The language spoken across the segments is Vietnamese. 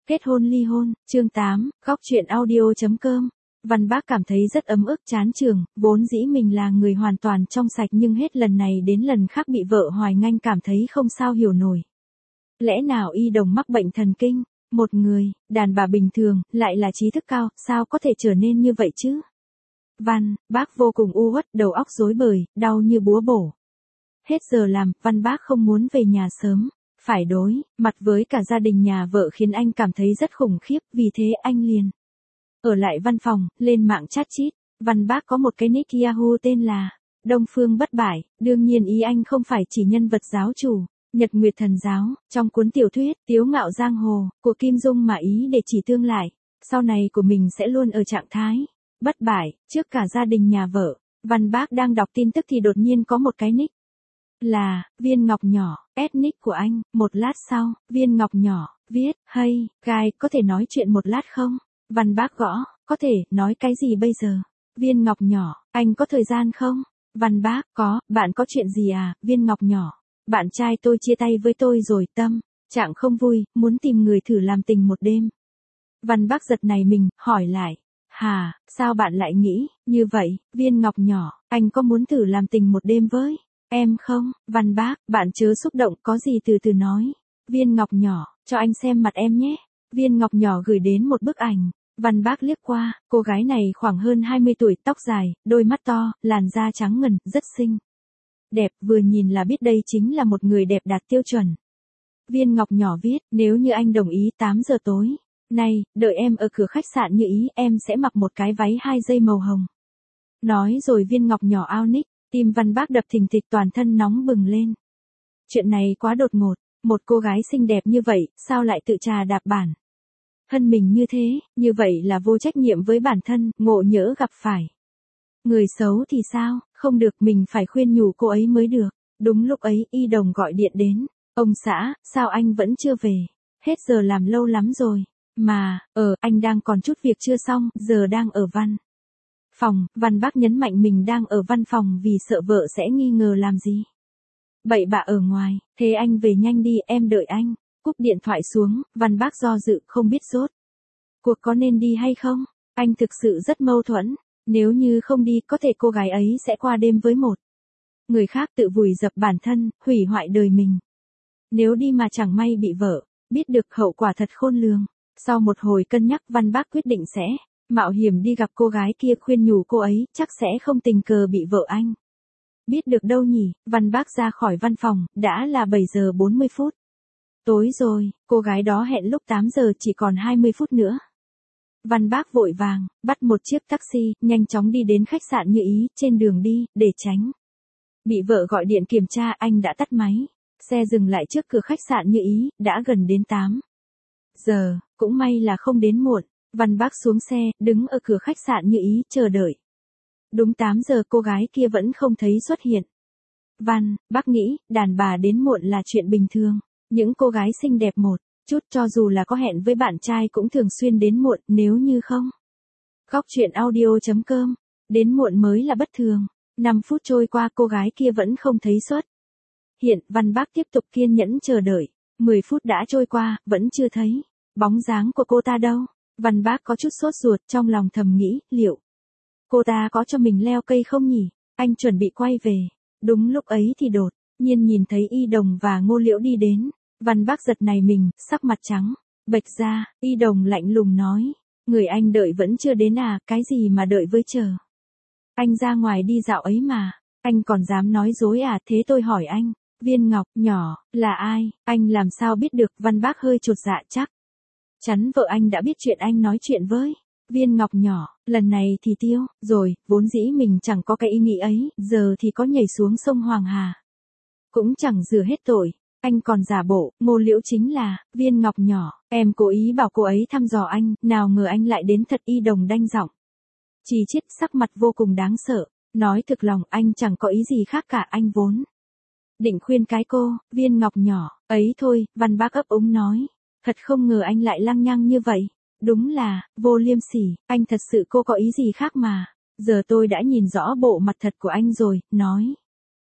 Kết hôn ly hôn, chương 8, góc truyện audio.com. Văn Bác cảm thấy rất ấm ức chán trường, vốn dĩ mình là người hoàn toàn trong sạch nhưng hết lần này đến lần khác bị vợ Hoài Nganh cảm thấy không sao hiểu nổi. Lẽ nào Y Đồng mắc bệnh thần kinh? Một người, đàn bà bình thường, lại là trí thức cao, sao có thể trở nên như vậy chứ? Văn Bác vô cùng u uất, đầu óc rối bời, đau như búa bổ. Hết giờ làm, Văn Bác không muốn về nhà sớm. Phải đối mặt với cả gia đình nhà vợ khiến anh cảm thấy rất khủng khiếp, vì thế anh liền ở lại văn phòng, lên mạng chat chít. Văn Bác có một cái nick Yahoo tên là Đông Phương Bất Bại, đương nhiên ý anh không phải chỉ nhân vật giáo chủ, Nhật Nguyệt Thần Giáo, trong cuốn tiểu thuyết Tiếu Ngạo Giang Hồ của Kim Dung mà ý để chỉ tương lai, sau này của mình sẽ luôn ở trạng thái bất bại, trước cả gia đình nhà vợ. Văn Bác đang đọc tin tức thì đột nhiên có một cái nick là Viên Ngọc Nhỏ, nick của anh. Một lát sau, Viên Ngọc Nhỏ viết, hay, Gai, có thể nói chuyện một lát không? Văn Bác gõ, có thể, nói cái gì bây giờ? Viên Ngọc Nhỏ, anh có thời gian không? Văn Bác, có, bạn có chuyện gì à? Viên Ngọc Nhỏ, bạn trai tôi chia tay với tôi rồi, tâm trạng không vui, muốn tìm người thử làm tình một đêm. Văn Bác giật nảy mình, hỏi lại, hà, sao bạn lại nghĩ như vậy? Viên Ngọc Nhỏ, anh có muốn thử làm tình một đêm với em không? Văn Bác, bạn chớ xúc động, có gì từ từ nói. Viên Ngọc Nhỏ, cho anh xem mặt em nhé. Viên Ngọc Nhỏ gửi đến một bức ảnh. Văn Bác liếc qua, cô gái này khoảng hơn 20 tuổi, tóc dài, đôi mắt to, làn da trắng ngần, rất xinh đẹp, vừa nhìn là biết đây chính là một người đẹp đạt tiêu chuẩn. Viên Ngọc Nhỏ viết, nếu như anh đồng ý 8 giờ tối nay, đợi em ở cửa khách sạn như ý, em sẽ mặc một cái váy 2 dây màu hồng. Nói rồi Viên Ngọc Nhỏ ao nick. Tim Văn Bác đập thình thịch, toàn thân nóng bừng lên. Chuyện này quá đột ngột, một cô gái xinh đẹp như vậy, sao lại tự trà đạp bản thân mình như vậy là vô trách nhiệm với bản thân, ngộ nhỡ gặp phải người xấu thì sao? Không được, mình phải khuyên nhủ cô ấy mới được. Đúng lúc ấy, Y Đồng gọi điện đến. Ông xã, sao anh vẫn chưa về? Hết giờ làm lâu lắm rồi. Mà, anh đang còn chút việc chưa xong, giờ đang ở văn phòng. Văn Bác nhấn mạnh mình đang ở văn phòng vì sợ vợ sẽ nghi ngờ làm gì bậy bạ ở ngoài. Thế anh về nhanh đi, em đợi anh. Cúp điện thoại xuống, Văn Bác do dự, không biết rốt cuộc có nên đi hay không. Anh thực sự rất mâu thuẫn. Nếu như không đi, có thể cô gái ấy sẽ qua đêm với một người khác, tự vùi dập bản thân, hủy hoại đời mình. Nếu đi mà chẳng may bị vợ biết được, hậu quả thật khôn lường. Sau một hồi cân nhắc, Văn Bác quyết định sẽ mạo hiểm đi gặp cô gái kia, khuyên nhủ cô ấy, chắc sẽ không tình cờ bị vợ anh biết được đâu nhỉ. Văn Bác ra khỏi văn phòng, đã là 7 giờ 40 phút. Tối rồi, cô gái đó hẹn lúc 8 giờ, chỉ còn 20 phút nữa. Văn Bác vội vàng bắt một chiếc taxi, nhanh chóng đi đến khách sạn như ý. Trên đường đi, để tránh bị vợ gọi điện kiểm tra, anh đã tắt máy. Xe dừng lại trước cửa khách sạn như ý, đã gần đến 8 giờ, cũng may là không đến muộn. Văn Bác xuống xe, đứng ở cửa khách sạn như ý, chờ đợi. Đúng 8 giờ cô gái kia vẫn không thấy xuất hiện. Văn Bác nghĩ, đàn bà đến muộn là chuyện bình thường. Những cô gái xinh đẹp một chút, cho dù là có hẹn với bạn trai cũng thường xuyên đến muộn, nếu như không. Góc truyện audio.com, đến muộn mới là bất thường. 5 phút trôi qua, cô gái kia vẫn không thấy xuất hiện. Văn Bác tiếp tục kiên nhẫn chờ đợi. 10 phút đã trôi qua, vẫn chưa thấy bóng dáng của cô ta đâu. Văn Bác có chút sốt ruột, trong lòng thầm nghĩ, liệu cô ta có cho mình leo cây không nhỉ? Anh chuẩn bị quay về. Đúng lúc ấy thì đột nhiên nhìn thấy Y Đồng và Ngô Liễu đi đến. Văn Bác giật nảy mình, sắc mặt trắng bệch ra. Y Đồng lạnh lùng nói, người anh đợi vẫn chưa đến à? Cái gì mà đợi với chờ? Anh ra ngoài đi dạo ấy mà. Anh còn dám nói dối à? Thế tôi hỏi anh, Viên Ngọc Nhỏ là ai? Anh làm sao biết được? Văn Bác hơi chột dạ, chắc chắn vợ anh đã biết chuyện anh nói chuyện với Viên Ngọc Nhỏ. Lần này thì tiêu rồi, vốn dĩ mình chẳng có cái ý nghĩ ấy, giờ thì có nhảy xuống sông Hoàng Hà cũng chẳng rửa hết tội. Anh còn giả bộ, Ngô Liễu chính là Viên Ngọc Nhỏ. Em cố ý bảo cô ấy thăm dò anh, nào ngờ anh lại đến thật. Y Đồng đanh giọng chỉ trích, sắc mặt vô cùng đáng sợ. Nói thực lòng, anh chẳng có ý gì khác cả. Anh vốn định khuyên cái cô Viên Ngọc Nhỏ ấy thôi. Văn Bác ấp úng nói, thật không ngờ anh lại lăng nhăng như vậy. Đúng là vô liêm sỉ. Anh thật sự cô có ý gì khác mà. Giờ tôi đã nhìn rõ bộ mặt thật của anh rồi. Nói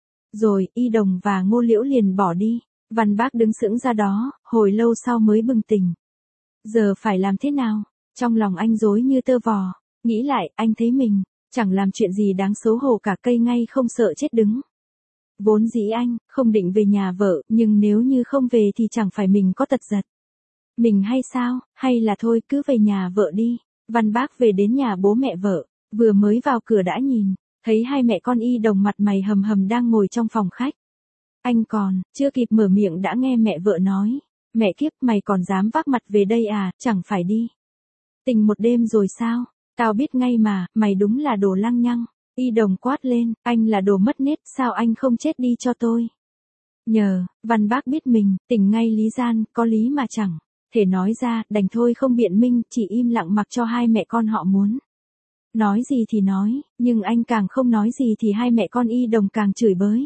rồi, Y Đồng và Ngô Liễu liền bỏ đi. Văn Bác đứng sững ra đó, hồi lâu sau mới bừng tỉnh. Giờ phải làm thế nào? Trong lòng anh rối như tơ vò, nghĩ lại, anh thấy mình, chẳng làm chuyện gì đáng xấu hổ cả, cây ngay không sợ chết đứng. Vốn dĩ anh, không định về nhà vợ, nhưng nếu như không về thì chẳng phải mình có tật giật. Mình hay sao, hay là thôi cứ về nhà vợ đi. Văn Bác về đến nhà bố mẹ vợ, vừa mới vào cửa đã nhìn, thấy hai mẹ con Y Đồng mặt mày hầm hầm đang ngồi trong phòng khách. Anh còn, chưa kịp mở miệng đã nghe mẹ vợ nói, mẹ kiếp mày còn dám vác mặt về đây à, chẳng phải đi. Tình một đêm rồi sao, tao biết ngay mà, mày đúng là đồ lăng nhăng. Y Đồng quát lên, anh là đồ mất nết, sao anh không chết đi cho tôi. Nhờ, Văn Bác biết mình, tỉnh ngay lý gian, có lý mà chẳng thể nói ra, đành thôi không biện minh, chỉ im lặng mặc cho hai mẹ con họ muốn nói gì thì nói, nhưng anh càng không nói gì thì hai mẹ con Y Đồng càng chửi bới.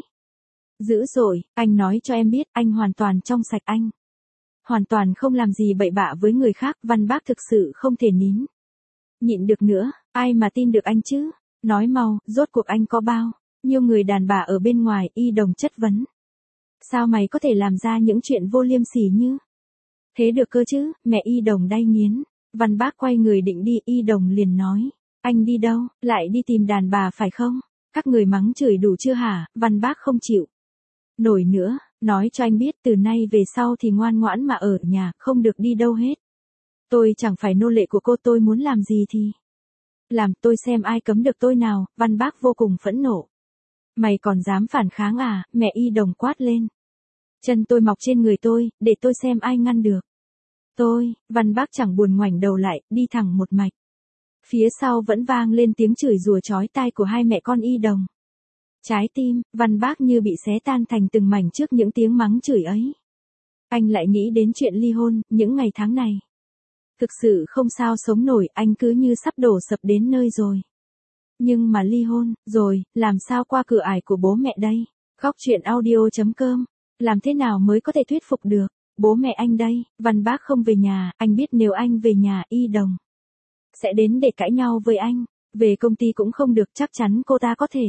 Dữ dội, anh nói cho em biết, anh hoàn toàn trong sạch, anh hoàn toàn không làm gì bậy bạ với người khác. Văn Bác thực sự không thể nhịn được nữa, ai mà tin được anh chứ? Nói mau, rốt cuộc anh có bao nhiêu người đàn bà ở bên ngoài? Y Đồng chất vấn. Sao mày có thể làm ra những chuyện vô liêm sỉ như thế được cơ chứ? Mẹ Y Đồng đay nghiến. Văn Bác quay người định đi, Y Đồng liền nói. Anh đi đâu? Lại đi tìm đàn bà phải không? Các người mắng chửi đủ chưa hả? Văn Bác không chịu nổi nữa, nói cho anh biết từ nay về sau thì ngoan ngoãn mà ở nhà, không được đi đâu hết. Tôi chẳng phải nô lệ của cô, tôi muốn làm gì thì làm, tôi xem ai cấm được tôi nào. Văn Bác vô cùng phẫn nộ. Mày còn dám phản kháng à? Mẹ Y Đồng quát lên. Chân tôi mọc trên người tôi, để tôi xem ai ngăn được tôi. Văn Bác chẳng buồn ngoảnh đầu lại, đi thẳng một mạch. Phía sau vẫn vang lên tiếng chửi rủa chói tai của hai mẹ con Y Đồng. Trái tim Văn Bác như bị xé tan thành từng mảnh trước những tiếng mắng chửi ấy. Anh lại nghĩ đến chuyện ly hôn, những ngày tháng này thực sự không sao sống nổi, anh cứ như sắp đổ sập đến nơi rồi. Nhưng mà ly hôn rồi, làm sao qua cửa ải của bố mẹ đây? Góc truyện audio.com. Làm thế nào mới có thể thuyết phục được bố mẹ anh đây? Văn Bác không về nhà, anh biết nếu anh về nhà, Y Đồng sẽ đến để cãi nhau với anh. Về công ty cũng không được, chắc chắn cô ta có thể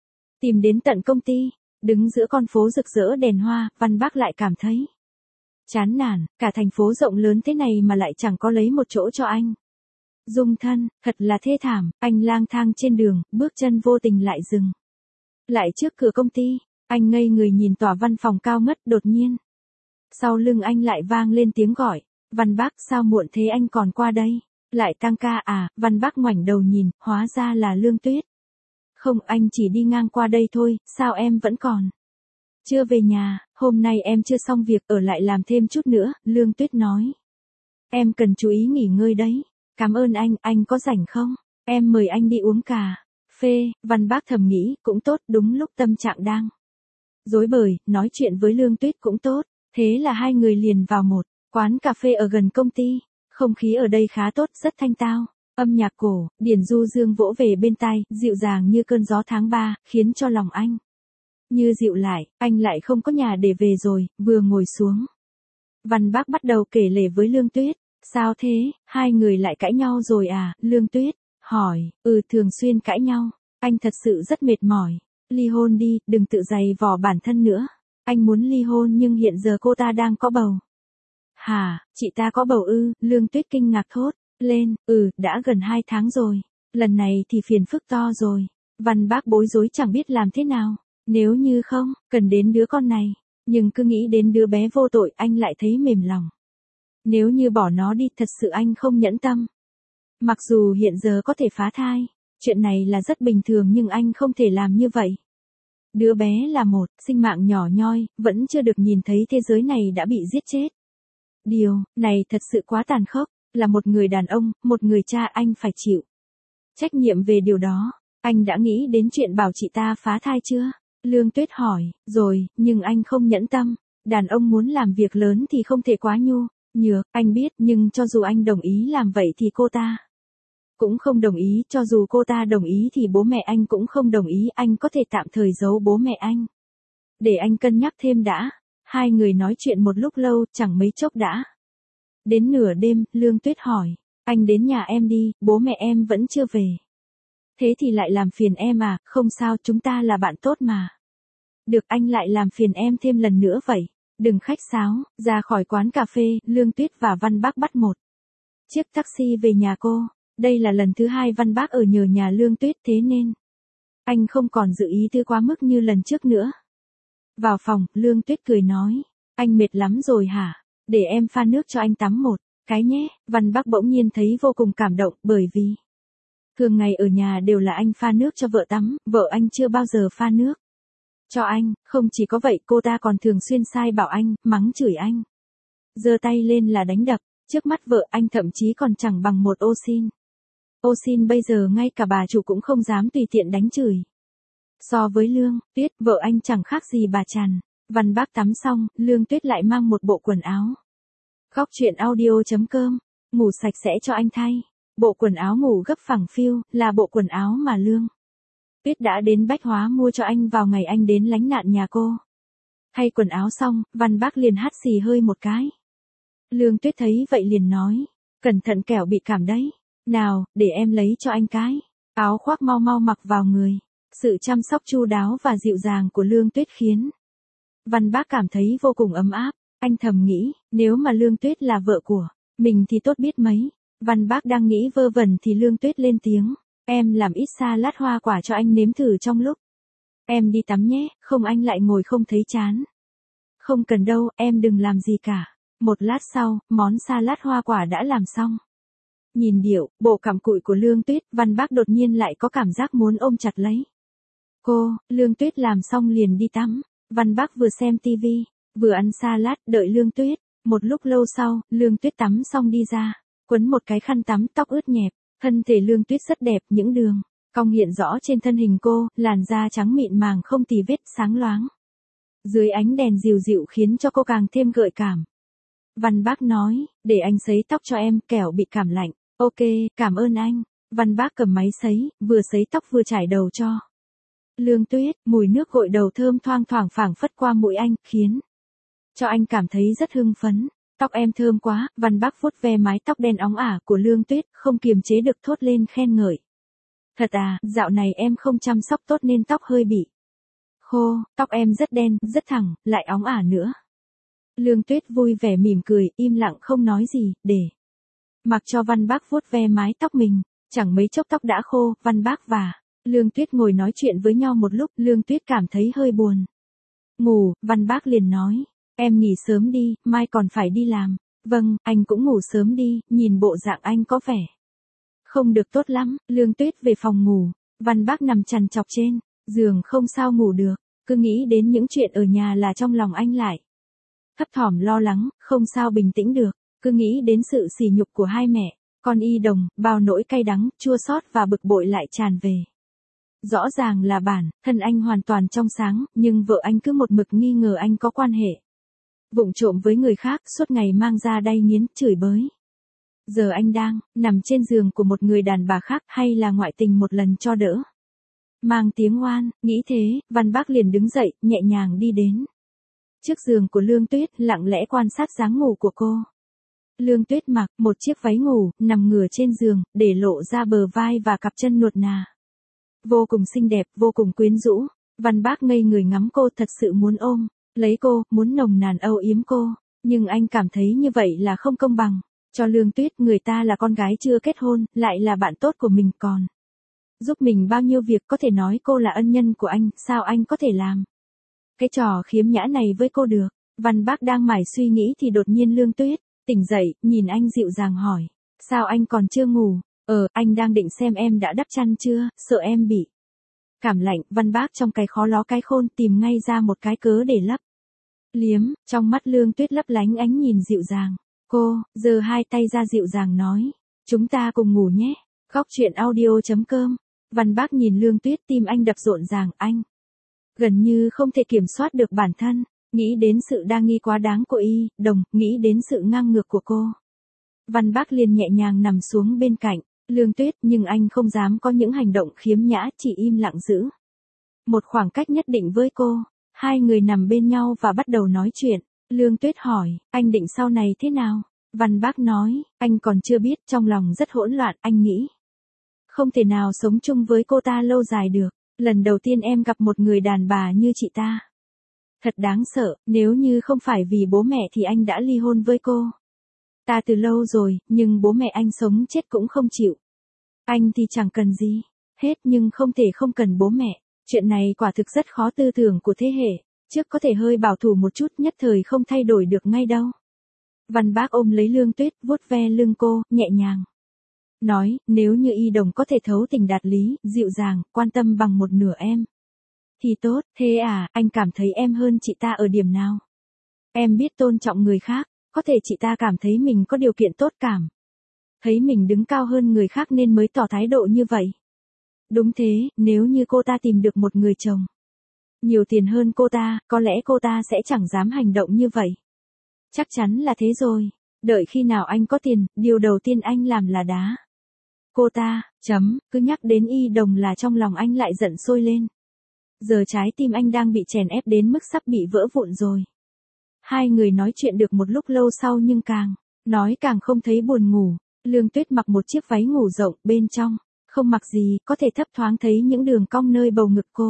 tìm đến tận công ty. Đứng giữa con phố rực rỡ đèn hoa, Văn Bác lại cảm thấy chán nản, cả thành phố rộng lớn thế này mà lại chẳng có lấy một chỗ cho anh dung thân, thật là thê thảm. Anh lang thang trên đường, bước chân vô tình lại dừng lại trước cửa công ty. Anh ngây người nhìn tòa văn phòng cao ngất, đột nhiên sau lưng anh lại vang lên tiếng gọi. Văn Bác, sao muộn thế, anh còn qua đây? Lại tăng ca à? Văn Bác ngoảnh đầu nhìn, hóa ra là Lương Tuyết. Không, anh chỉ đi ngang qua đây thôi, sao em vẫn còn chưa về nhà? Hôm nay em chưa xong việc, ở lại làm thêm chút nữa. Lương Tuyết nói. Em cần chú ý nghỉ ngơi đấy. Cảm ơn anh có rảnh không? Em mời anh đi uống cà phê. Văn Bác thầm nghĩ, cũng tốt, đúng lúc tâm trạng đang rối bời, nói chuyện với Lương Tuyết cũng tốt. Thế là hai người liền vào một quán cà phê ở gần công ty. Không khí ở đây khá tốt, rất thanh tao. Âm nhạc cổ, điển du dương vỗ về bên tai, dịu dàng như cơn gió tháng 3, khiến cho lòng anh như dịu lại. Anh lại không có nhà để về rồi. Vừa ngồi xuống, Văn Bác bắt đầu kể lể với Lương Tuyết. Sao thế, hai người lại cãi nhau rồi à? Lương Tuyết hỏi. Thường xuyên cãi nhau. Anh thật sự rất mệt mỏi. Ly hôn đi, đừng tự dày vò bản thân nữa. Anh muốn ly hôn nhưng hiện giờ cô ta đang có bầu. Hả, chị ta có bầu ư? Lương Tuyết kinh ngạc thốt lên. Đã gần 2 tháng rồi. Lần này thì phiền phức to rồi. Văn Bác bối rối chẳng biết làm thế nào. Nếu như không cần đến đứa con này, nhưng cứ nghĩ đến đứa bé vô tội, anh lại thấy mềm lòng. Nếu như bỏ nó đi, thật sự anh không nhẫn tâm. Mặc dù hiện giờ có thể phá thai, chuyện này là rất bình thường, nhưng anh không thể làm như vậy. Đứa bé là một sinh mạng nhỏ nhoi, vẫn chưa được nhìn thấy thế giới này đã bị giết chết. Điều này thật sự quá tàn khốc. Là một người đàn ông, một người cha, anh phải chịu trách nhiệm về điều đó. Anh đã nghĩ đến chuyện bảo chị ta phá thai chưa? Lương Tuyết hỏi. Rồi, nhưng anh không nhẫn tâm. Đàn ông muốn làm việc lớn thì không thể quá nhược, anh biết, nhưng cho dù anh đồng ý làm vậy thì cô ta cũng không đồng ý. Cho dù cô ta đồng ý thì bố mẹ anh cũng không đồng ý. Anh có thể tạm thời giấu bố mẹ anh, để anh cân nhắc thêm đã. Hai người nói chuyện một lúc lâu, chẳng mấy chốc đã đến nửa đêm. Lương Tuyết hỏi. Anh đến nhà em đi, bố mẹ em vẫn chưa về. Thế thì lại làm phiền em à? Không sao, chúng ta là bạn tốt mà. Được, anh lại làm phiền em thêm lần nữa vậy. Đừng khách sáo. Ra khỏi quán cà phê, Lương Tuyết và Văn Bác bắt một chiếc taxi về nhà cô. Đây là lần thứ 2 Văn Bác ở nhờ nhà Lương Tuyết thế nên anh không còn dự ý tư quá mức như lần trước nữa. Vào phòng, Lương Tuyết cười nói, anh mệt lắm rồi hả? Để em pha nước cho anh tắm một cái nhé. Văn Bác bỗng nhiên thấy vô cùng cảm động bởi vì thường ngày ở nhà đều là anh pha nước cho vợ tắm, vợ anh chưa bao giờ pha nước cho anh. Không chỉ có vậy, cô ta còn thường xuyên sai bảo anh, mắng chửi anh, giơ tay lên là đánh đập. Trước mắt vợ anh thậm chí còn chẳng bằng một ô xin. Ô xin bây giờ ngay cả bà chủ cũng không dám tùy tiện đánh chửi. So với Lương Tuyết, vợ anh chẳng khác gì bà Trần. Văn Bác tắm xong, Lương Tuyết lại mang một bộ quần áo. Góc truyện audio.com, ngủ sạch sẽ cho anh thay. Bộ quần áo ngủ gấp phẳng phiu, là bộ quần áo mà Lương Tuyết đã đến Bách Hóa mua cho anh vào ngày anh đến lánh nạn nhà cô. Thay quần áo xong, Văn Bác liền hắt xì hơi một cái. Lương Tuyết thấy vậy liền nói, cẩn thận kẻo bị cảm đấy. Nào, để em lấy cho anh cái áo khoác mau mau mặc vào người. Sự chăm sóc chu đáo và dịu dàng của Lương Tuyết khiến Văn Bác cảm thấy vô cùng ấm áp. Anh thầm nghĩ, nếu mà Lương Tuyết là vợ của mình thì tốt biết mấy. Văn Bác đang nghĩ vơ vẩn thì Lương Tuyết lên tiếng, em làm ít salad hoa quả cho anh nếm thử trong lúc em đi tắm nhé, không anh lại ngồi không thấy chán. Không cần đâu, em đừng làm gì cả. Một lát sau, món salad hoa quả đã làm xong. Nhìn điệu, bộ cặm cụi của Lương Tuyết, Văn Bác đột nhiên lại có cảm giác muốn ôm chặt lấy cô. Lương Tuyết làm xong liền đi tắm. Văn Bác vừa xem tivi, vừa ăn salad, đợi Lương Tuyết. Một lúc lâu sau, Lương Tuyết tắm xong đi ra, quấn một cái khăn tắm, tóc ướt nhẹp. Thân thể Lương Tuyết rất đẹp, những đường cong hiện rõ trên thân hình cô, làn da trắng mịn màng không tì vết, sáng loáng dưới ánh đèn dịu dịu khiến cho cô càng thêm gợi cảm. Văn Bác nói, để anh sấy tóc cho em, kẻo bị cảm lạnh. Ok, cảm ơn anh. Văn Bác cầm máy sấy, vừa sấy tóc vừa chải đầu cho Lương Tuyết. Mùi nước gội đầu thơm thoang thoảng phảng phất qua mũi anh, khiến cho anh cảm thấy rất hưng phấn. Tóc em thơm quá. Văn Bác vuốt ve mái tóc đen óng ả của Lương Tuyết, không kiềm chế được thốt lên khen ngợi. Thật à, dạo này em không chăm sóc tốt nên tóc hơi bị khô. Tóc em rất đen, rất thẳng, lại óng ả nữa. Lương Tuyết vui vẻ mỉm cười, im lặng không nói gì, để mặc cho Văn Bác vuốt ve mái tóc mình. Chẳng mấy chốc tóc đã khô, Văn Bác và Lương Tuyết ngồi nói chuyện với nhau một lúc. Lương Tuyết cảm thấy hơi buồn ngủ, Văn Bác liền nói, em nghỉ sớm đi, mai còn phải đi làm. Vâng, anh cũng ngủ sớm đi, nhìn bộ dạng anh có vẻ không được tốt lắm. Lương Tuyết về phòng ngủ, Văn Bác nằm trằn trọc trên giường không sao ngủ được, cứ nghĩ đến những chuyện ở nhà là trong lòng anh lại thấp thỏm lo lắng, không sao bình tĩnh được. Cứ nghĩ đến sự sỉ nhục của hai mẹ con Y Đồng, bao nỗi cay đắng, chua xót và bực bội lại tràn về. Rõ ràng là bản thân anh hoàn toàn trong sáng, nhưng vợ anh cứ một mực nghi ngờ anh có quan hệ vụng trộm với người khác, suốt ngày mang ra đay nghiến, chửi bới. Giờ anh đang nằm trên giường của một người đàn bà khác, hay là ngoại tình một lần cho đỡ mang tiếng oan. Nghĩ thế, Văn Bác liền đứng dậy, nhẹ nhàng đi đến trước giường của Lương Tuyết, lặng lẽ quan sát dáng ngủ của cô. Lương Tuyết mặc một chiếc váy ngủ, nằm ngửa trên giường, để lộ ra bờ vai và cặp chân nuột nà. Vô cùng xinh đẹp, vô cùng quyến rũ. Văn Bác ngây người ngắm cô, thật sự muốn ôm lấy cô, muốn nồng nàn âu yếm cô. Nhưng anh cảm thấy như vậy là không công bằng cho Lương Tuyết. Người ta là con gái chưa kết hôn, lại là bạn tốt của mình, còn giúp mình bao nhiêu việc. Có thể nói cô là ân nhân của anh, sao anh có thể làm cái trò khiếm nhã này với cô được. Văn Bác đang mải suy nghĩ thì đột nhiên Lương Tuyết tỉnh dậy, nhìn anh dịu dàng hỏi, sao anh còn chưa ngủ? Anh đang định xem em đã đắp chăn chưa, sợ em bị cảm lạnh. Văn Bác trong cái khó ló cái khôn tìm ngay ra một cái cớ để lấp liếm. Trong mắt Lương Tuyết lấp lánh ánh nhìn dịu dàng. Cô giơ hai tay ra dịu dàng nói, chúng ta cùng ngủ nhé. Góc truyện audio.com. Văn Bác nhìn Lương Tuyết, tim anh đập rộn ràng. Anh gần như không thể kiểm soát được bản thân, nghĩ đến sự đa nghi quá đáng của Y Đồng, nghĩ đến sự ngang ngược của cô. Văn Bác liền nhẹ nhàng nằm xuống bên cạnh Lương Tuyết, nhưng anh không dám có những hành động khiếm nhã, chỉ im lặng giữ một khoảng cách nhất định với cô. Hai người nằm bên nhau và bắt đầu nói chuyện. Lương Tuyết hỏi, anh định sau này thế nào? Văn Bác nói, anh còn chưa biết, trong lòng rất hỗn loạn, anh nghĩ không thể nào sống chung với cô ta lâu dài được. Lần đầu tiên em gặp một người đàn bà như chị ta. Thật đáng sợ, nếu như không phải vì bố mẹ thì anh đã ly hôn với cô. Ta từ lâu rồi, nhưng bố mẹ anh sống chết cũng không chịu. Anh thì chẳng cần gì, hết nhưng không thể không cần bố mẹ. Chuyện này quả thực rất khó tư tưởng của thế hệ, trước có thể hơi bảo thủ một chút nhất thời không thay đổi được ngay đâu. Văn Bác ôm lấy Lương Tuyết, vuốt ve lưng cô, nhẹ nhàng. Nói, nếu như Y Đồng có thể thấu tình đạt lý, dịu dàng, quan tâm bằng một nửa em. Thì tốt, thế à, anh cảm thấy em hơn chị ta ở điểm nào? Em biết tôn trọng người khác, có thể chị ta cảm thấy mình có điều kiện tốt cảm. Thấy mình đứng cao hơn người khác nên mới tỏ thái độ như vậy. Đúng thế, nếu như cô ta tìm được một người chồng nhiều tiền hơn cô ta, có lẽ cô ta sẽ chẳng dám hành động như vậy. Chắc chắn là thế rồi, đợi khi nào anh có tiền, điều đầu tiên anh làm là đá cô ta, cứ nhắc đến Y Đồng là trong lòng anh lại giận sôi lên. Giờ trái tim anh đang bị chèn ép đến mức sắp bị vỡ vụn rồi. Hai người nói chuyện được một lúc lâu sau nhưng càng nói càng không thấy buồn ngủ. Lương Tuyết mặc một chiếc váy ngủ rộng, bên trong không mặc gì, có thể thấp thoáng thấy những đường cong nơi bầu ngực cô.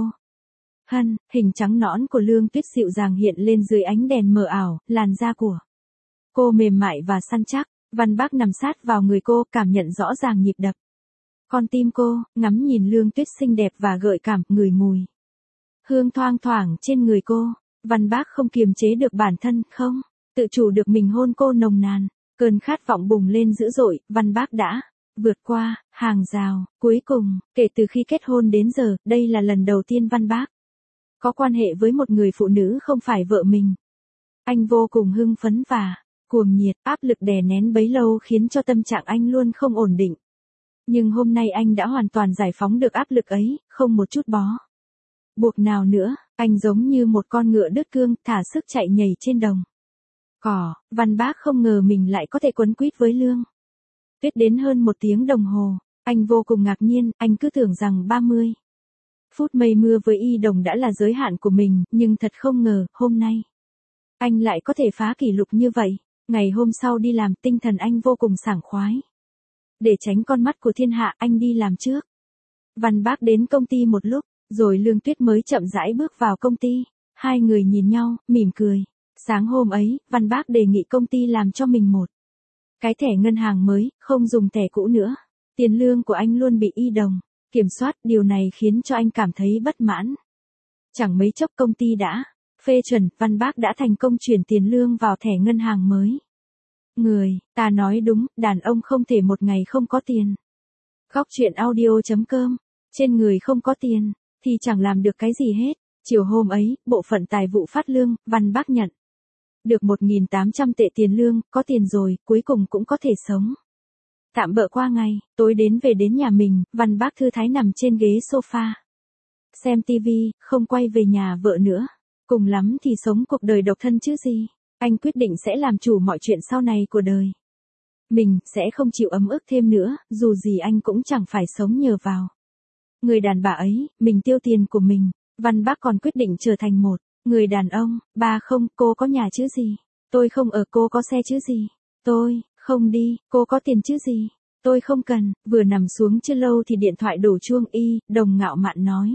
Hình trắng nõn của Lương Tuyết dịu dàng hiện lên dưới ánh đèn mờ ảo, làn da của cô mềm mại và săn chắc. Văn Bác nằm sát vào người cô, cảm nhận rõ ràng nhịp đập con tim cô, ngắm nhìn Lương Tuyết xinh đẹp và gợi cảm, ngửi mùi hương thoang thoảng trên người cô. Văn Bác không kiềm chế được bản thân, không tự chủ được mình hôn cô nồng nàn. Cơn khát vọng bùng lên dữ dội, Văn Bác đã vượt qua hàng rào. Cuối cùng, kể từ khi kết hôn đến giờ, đây là lần đầu tiên Văn Bác có quan hệ với một người phụ nữ không phải vợ mình. Anh vô cùng hưng phấn và cuồng nhiệt, áp lực đè nén bấy lâu khiến cho tâm trạng anh luôn không ổn định. Nhưng hôm nay anh đã hoàn toàn giải phóng được áp lực ấy, không một chút bó buộc nào nữa. Anh giống như một con ngựa đứt cương, thả sức chạy nhảy trên đồng cỏ. Văn Bác không ngờ mình lại có thể quấn quýt với Lương Tuyết đến hơn 1 tiếng đồng hồ. Anh vô cùng ngạc nhiên, anh cứ tưởng rằng 30 phút mây mưa với Y Đồng đã là giới hạn của mình, nhưng thật không ngờ, hôm nay anh lại có thể phá kỷ lục như vậy. Ngày hôm sau đi làm, tinh thần anh vô cùng sảng khoái. Để tránh con mắt của thiên hạ, anh đi làm trước. Văn Bác đến công ty một lúc, rồi Lương Tuyết mới chậm rãi bước vào công ty. Hai người nhìn nhau, mỉm cười. Sáng hôm ấy, Văn Bác đề nghị công ty làm cho mình một cái thẻ ngân hàng mới, không dùng thẻ cũ nữa. Tiền lương của anh luôn bị Y Đồng kiểm soát, điều này khiến cho anh cảm thấy bất mãn. Chẳng mấy chốc công ty đã phê chuẩn, Văn Bác đã thành công chuyển tiền lương vào thẻ ngân hàng mới. Ta nói đúng, đàn ông không thể một ngày không có tiền. Góc truyện audio.com, trên người không có tiền, thì chẳng làm được cái gì hết. Chiều hôm ấy, bộ phận tài vụ phát lương, Văn Bác nhận được 1.800 tệ tiền lương, có tiền rồi, cuối cùng cũng có thể sống tạm bợ qua ngày. Tối về đến nhà mình, Văn Bác thư thái nằm trên ghế sofa xem tivi, không quay về nhà vợ nữa. Cùng lắm thì sống cuộc đời độc thân chứ gì. Anh quyết định sẽ làm chủ mọi chuyện sau này của đời mình, sẽ không chịu ấm ức thêm nữa, dù gì anh cũng chẳng phải sống nhờ vào người đàn bà ấy, mình tiêu tiền của mình. Văn Bác còn quyết định trở thành một người đàn ông. Không, cô có nhà chứ gì. Tôi không ở, cô có xe chứ gì. Tôi không đi, cô có tiền chứ gì. Tôi không cần. Vừa nằm xuống chưa lâu thì điện thoại đổ chuông. Y Đồng ngạo mạn nói.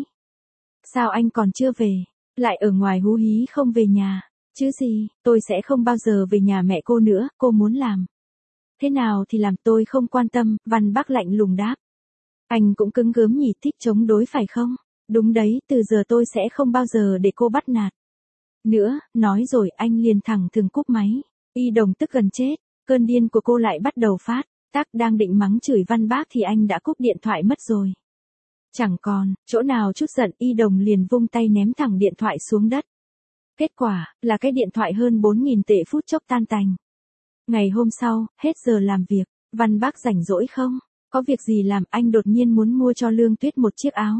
Sao anh còn chưa về? Lại ở ngoài hú hí không về nhà. Chứ gì, tôi sẽ không bao giờ về nhà mẹ cô nữa, cô muốn làm thế nào thì làm, tôi không quan tâm. Văn Bác lạnh lùng đáp. Anh cũng cứng gớm nhỉ, thích chống đối phải không? Đúng đấy, từ giờ tôi sẽ không bao giờ để cô bắt nạt nữa. Nói rồi anh liền thẳng thừng cúp máy. Y Đồng tức gần chết, cơn điên của cô lại bắt đầu phát tác. Đang định mắng chửi Văn Bác thì anh đã cúp điện thoại mất rồi. Chẳng còn chỗ nào chút giận, Y Đồng liền vung tay ném thẳng điện thoại xuống đất. Kết quả là cái điện thoại hơn 4.000 tệ phút chốc tan tành. Ngày hôm sau, hết giờ làm việc, Văn Bác rảnh rỗi không có việc gì làm, anh đột nhiên muốn mua cho Lương Tuyết một chiếc áo.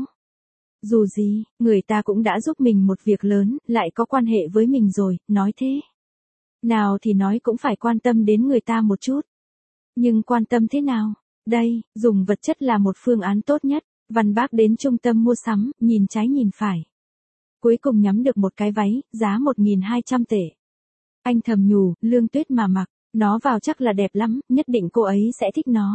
Dù gì, người ta cũng đã giúp mình một việc lớn, lại có quan hệ với mình rồi, nói thế nào thì nói cũng phải quan tâm đến người ta một chút. Nhưng quan tâm thế nào? Đây, dùng vật chất là một phương án tốt nhất. Văn Bác đến trung tâm mua sắm, nhìn trái nhìn phải. Cuối cùng nhắm được một cái váy, giá 1.200 tệ. Anh thầm nhủ, Lương Tuyết mà mặc nó vào chắc là đẹp lắm, nhất định cô ấy sẽ thích nó.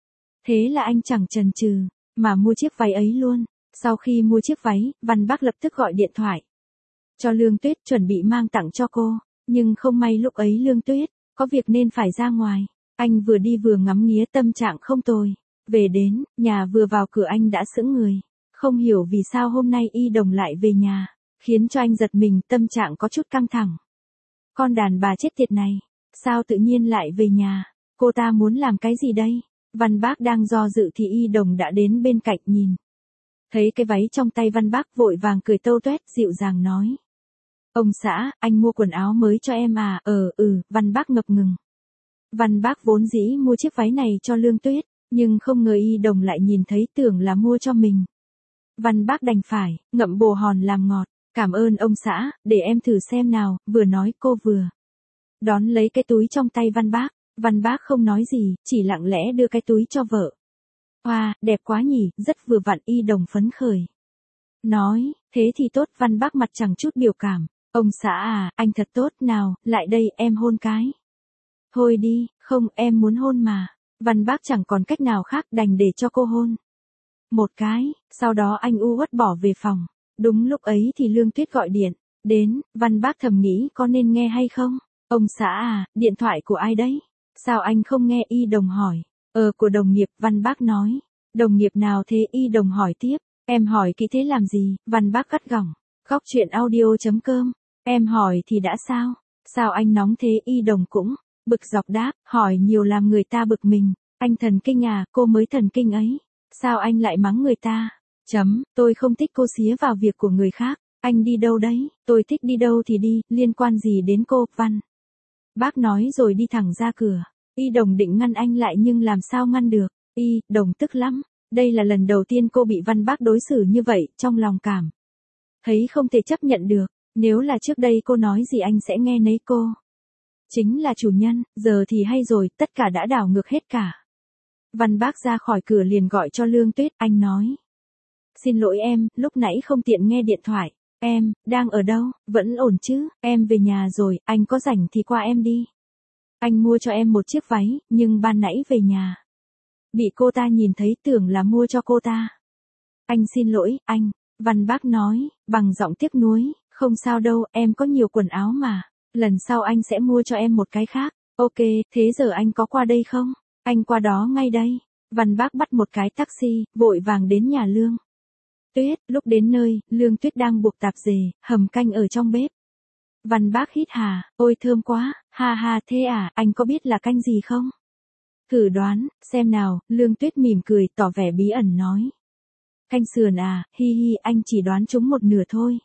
Thế là anh chẳng chần chừ mà mua chiếc váy ấy luôn. Sau khi mua chiếc váy, Văn Bác lập tức gọi điện thoại cho Lương Tuyết, chuẩn bị mang tặng cho cô. Nhưng không may lúc ấy Lương Tuyết có việc nên phải ra ngoài. Anh vừa đi vừa ngắm nghía tâm trạng không tồi. Về đến, nhà vừa vào cửa anh đã sững người. Không hiểu vì sao hôm nay Y Đồng lại về nhà. Khiến cho anh giật mình, tâm trạng có chút căng thẳng. Con đàn bà chết tiệt này. Sao tự nhiên lại về nhà? Cô ta muốn làm cái gì đây? Văn Bác đang do dự thì Y Đồng đã đến bên cạnh nhìn. Thấy cái váy trong tay Văn Bác vội vàng cười tâu tuét dịu dàng nói. Ông xã, anh mua quần áo mới cho em à? Văn Bác ngập ngừng. Văn Bác vốn dĩ mua chiếc váy này cho Lương Tuyết, nhưng không ngờ Y Đồng lại nhìn thấy tưởng là mua cho mình. Văn Bác đành phải, ngậm bồ hòn làm ngọt. Cảm ơn ông xã, để em thử xem nào, vừa nói cô vừa đón lấy cái túi trong tay Văn Bác. Văn Bác không nói gì, chỉ lặng lẽ đưa cái túi cho vợ. Wow, đẹp quá nhỉ, rất vừa vặn. Y Đồng phấn khởi. Nói, thế thì tốt. Văn Bác mặt chẳng chút biểu cảm. Ông xã à, anh thật tốt, nào, lại đây em hôn cái. Thôi đi, không, em muốn hôn mà. Văn Bác chẳng còn cách nào khác đành để cho cô hôn. Một cái, sau đó anh u uất bỏ về phòng. Đúng lúc ấy thì Lương Tuyết gọi điện. Đến, Văn Bác thầm nghĩ có nên nghe hay không? Ông xã à, điện thoại của ai đấy? Sao anh không nghe? Y Đồng hỏi. Của đồng nghiệp, Văn Bác nói. Đồng nghiệp nào thế? Y Đồng hỏi tiếp. Em hỏi kỹ thế làm gì? Văn Bác gắt gỏng. Góc chuyện audio.com. Em hỏi thì đã sao? Sao anh nóng thế? Y Đồng cũng bực dọc đáp, hỏi nhiều làm người ta bực mình. Anh thần kinh à? Cô mới thần kinh ấy. Sao anh lại mắng người ta? Tôi không thích cô xía vào việc của người khác. Anh đi đâu đấy? Tôi thích đi đâu thì đi, liên quan gì đến cô? Văn Bác nói rồi đi thẳng ra cửa. Y Đồng định ngăn anh lại nhưng làm sao ngăn được. Y Đồng tức lắm. Đây là lần đầu tiên cô bị Văn Bác đối xử như vậy, trong lòng cảm thấy không thể chấp nhận được. Nếu là trước đây cô nói gì anh sẽ nghe nấy. Cô chính là chủ nhân, giờ thì hay rồi, tất cả đã đảo ngược hết cả. Văn Bác ra khỏi cửa liền gọi cho Lương Tuyết, anh nói. Xin lỗi em, lúc nãy không tiện nghe điện thoại. Em, đang ở đâu? Vẫn ổn chứ? Em về nhà rồi, anh có rảnh thì qua em đi. Anh mua cho em một chiếc váy, nhưng ban nãy về nhà bị cô ta nhìn thấy tưởng là mua cho cô ta. Anh xin lỗi, anh. Văn Bác nói, bằng giọng tiếc nuối, không sao đâu, em có nhiều quần áo mà. Lần sau anh sẽ mua cho em một cái khác. Ok, thế giờ anh có qua đây không? Anh qua đó ngay đây. Văn Bác bắt một cái taxi, vội vàng đến nhà Lương Tuyết. Lúc đến nơi, Lương Tuyết đang buộc tạp dề, hầm canh ở trong bếp. Văn Bác hít hà, ôi thơm quá, ha ha thế à, anh có biết là canh gì không? Thử đoán, xem nào. Lương Tuyết mỉm cười, tỏ vẻ bí ẩn nói. Canh sườn à, hi hi, anh chỉ đoán trúng một nửa thôi.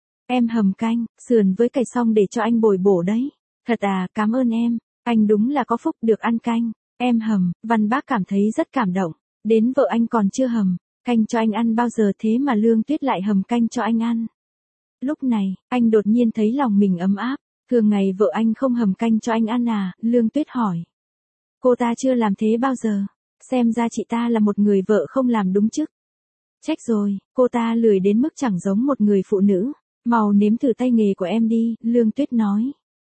Em hầm canh, sườn với cải xong để cho anh bồi bổ đấy. Thật à, cảm ơn em. Anh đúng là có phúc được ăn canh. Em hầm. Văn Bác cảm thấy rất cảm động. Đến vợ anh còn chưa hầm canh cho anh ăn bao giờ thế mà Lương Tuyết lại hầm canh cho anh ăn. Lúc này, anh đột nhiên thấy lòng mình ấm áp. Thường ngày vợ anh không hầm canh cho anh ăn à? Lương Tuyết hỏi. Cô ta chưa làm thế bao giờ. Xem ra chị ta là một người vợ không làm đúng chức. Trách rồi, cô ta lười đến mức chẳng giống một người phụ nữ. Mau nếm thử tay nghề của em đi, Lương Tuyết nói.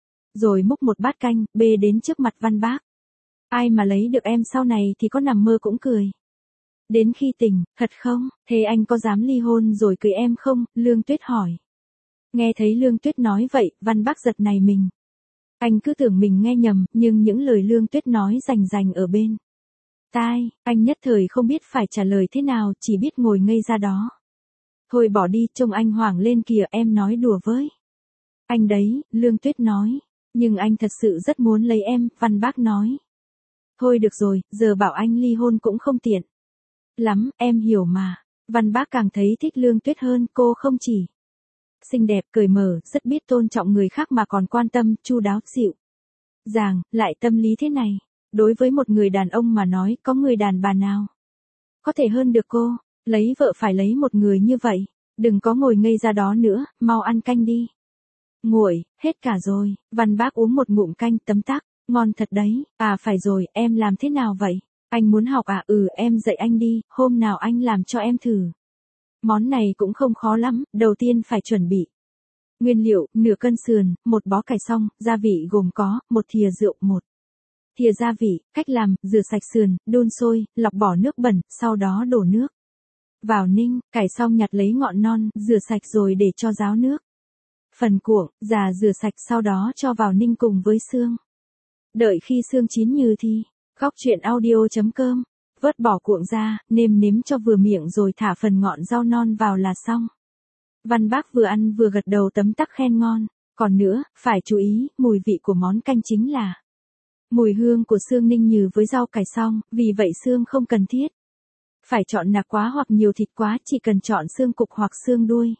Rồi múc một bát canh, bê đến trước mặt Văn Bác. Ai mà lấy được em sau này thì có nằm mơ cũng cười. Đến khi tỉnh, thật không? Thế anh có dám ly hôn rồi cưới em không? Lương Tuyết hỏi. Nghe thấy Lương Tuyết nói vậy, Văn Bác giật nảy mình. Anh cứ tưởng mình nghe nhầm, nhưng những lời Lương Tuyết nói rành rành ở bên tai, anh nhất thời không biết phải trả lời thế nào, chỉ biết ngồi ngây ra đó. Thôi bỏ đi, trông anh hoảng lên kìa, em nói đùa với anh đấy, Lương Tuyết nói. Nhưng anh thật sự rất muốn lấy em, Văn Bác nói. Thôi được rồi, giờ bảo anh ly hôn cũng không tiện lắm, em hiểu mà. Văn Bác càng thấy thích Lương Tuyết hơn, cô không chỉ xinh đẹp, cởi mở, rất biết tôn trọng người khác mà còn quan tâm, chu đáo, dịu dàng, lại tâm lý thế này. Đối với một người đàn ông mà nói, có người đàn bà nào có thể hơn được cô. Lấy vợ phải lấy một người như vậy. Đừng có ngồi ngây ra đó nữa, mau ăn canh đi. Nguội, hết cả rồi. Văn Bác uống một ngụm canh, tấm tắc. Ngon thật đấy. À phải rồi, em làm thế nào vậy? Anh muốn học à? Em dạy anh đi, hôm nào anh làm cho em thử. Món này cũng không khó lắm, đầu tiên phải chuẩn bị nguyên liệu, nửa cân sườn, một bó cải xong, gia vị gồm có, một thìa rượu, một thìa gia vị. Cách làm, rửa sạch sườn, đun sôi, lọc bỏ nước bẩn, sau đó đổ nước vào ninh. Cải xong nhặt lấy ngọn non, rửa sạch rồi để cho ráo nước. Phần cuộn, già rửa sạch sau đó cho vào ninh cùng với xương. Đợi khi xương chín như thì, góc chuyện audio.com, vớt bỏ cuộn ra, nêm nếm cho vừa miệng rồi thả phần ngọn rau non vào là xong. Văn Bác vừa ăn vừa gật đầu tấm tắc khen ngon. Còn nữa, phải chú ý, mùi vị của món canh chính là mùi hương của xương ninh nhừ với rau cải xong, vì vậy xương không cần thiết phải chọn nạc quá hoặc nhiều thịt quá, chỉ cần chọn xương cục hoặc xương đuôi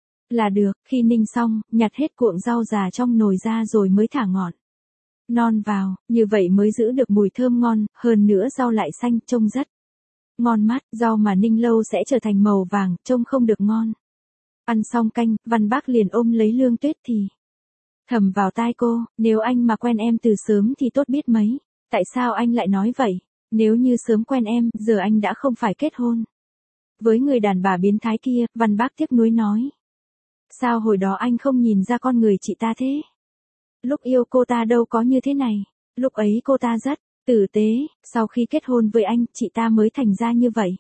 là được. Khi ninh xong, nhặt hết cuộn rau già trong nồi ra rồi mới thả ngọn non vào, như vậy mới giữ được mùi thơm ngon, hơn nữa rau lại xanh, trông rất ngon mắt, rau mà ninh lâu sẽ trở thành màu vàng, trông không được ngon. Ăn xong canh, Văn Bác liền ôm lấy Lương Tuyết thì thầm vào tai cô, nếu anh mà quen em từ sớm thì tốt biết mấy. Tại sao anh lại nói vậy? Nếu như sớm quen em, giờ anh đã không phải kết hôn với người đàn bà biến thái kia. Văn Bác tiếc nuối nói. Sao hồi đó anh không nhìn ra con người chị ta thế? Lúc yêu cô ta đâu có như thế này. Lúc ấy cô ta rất tử tế, sau khi kết hôn với anh, chị ta mới thành ra như vậy.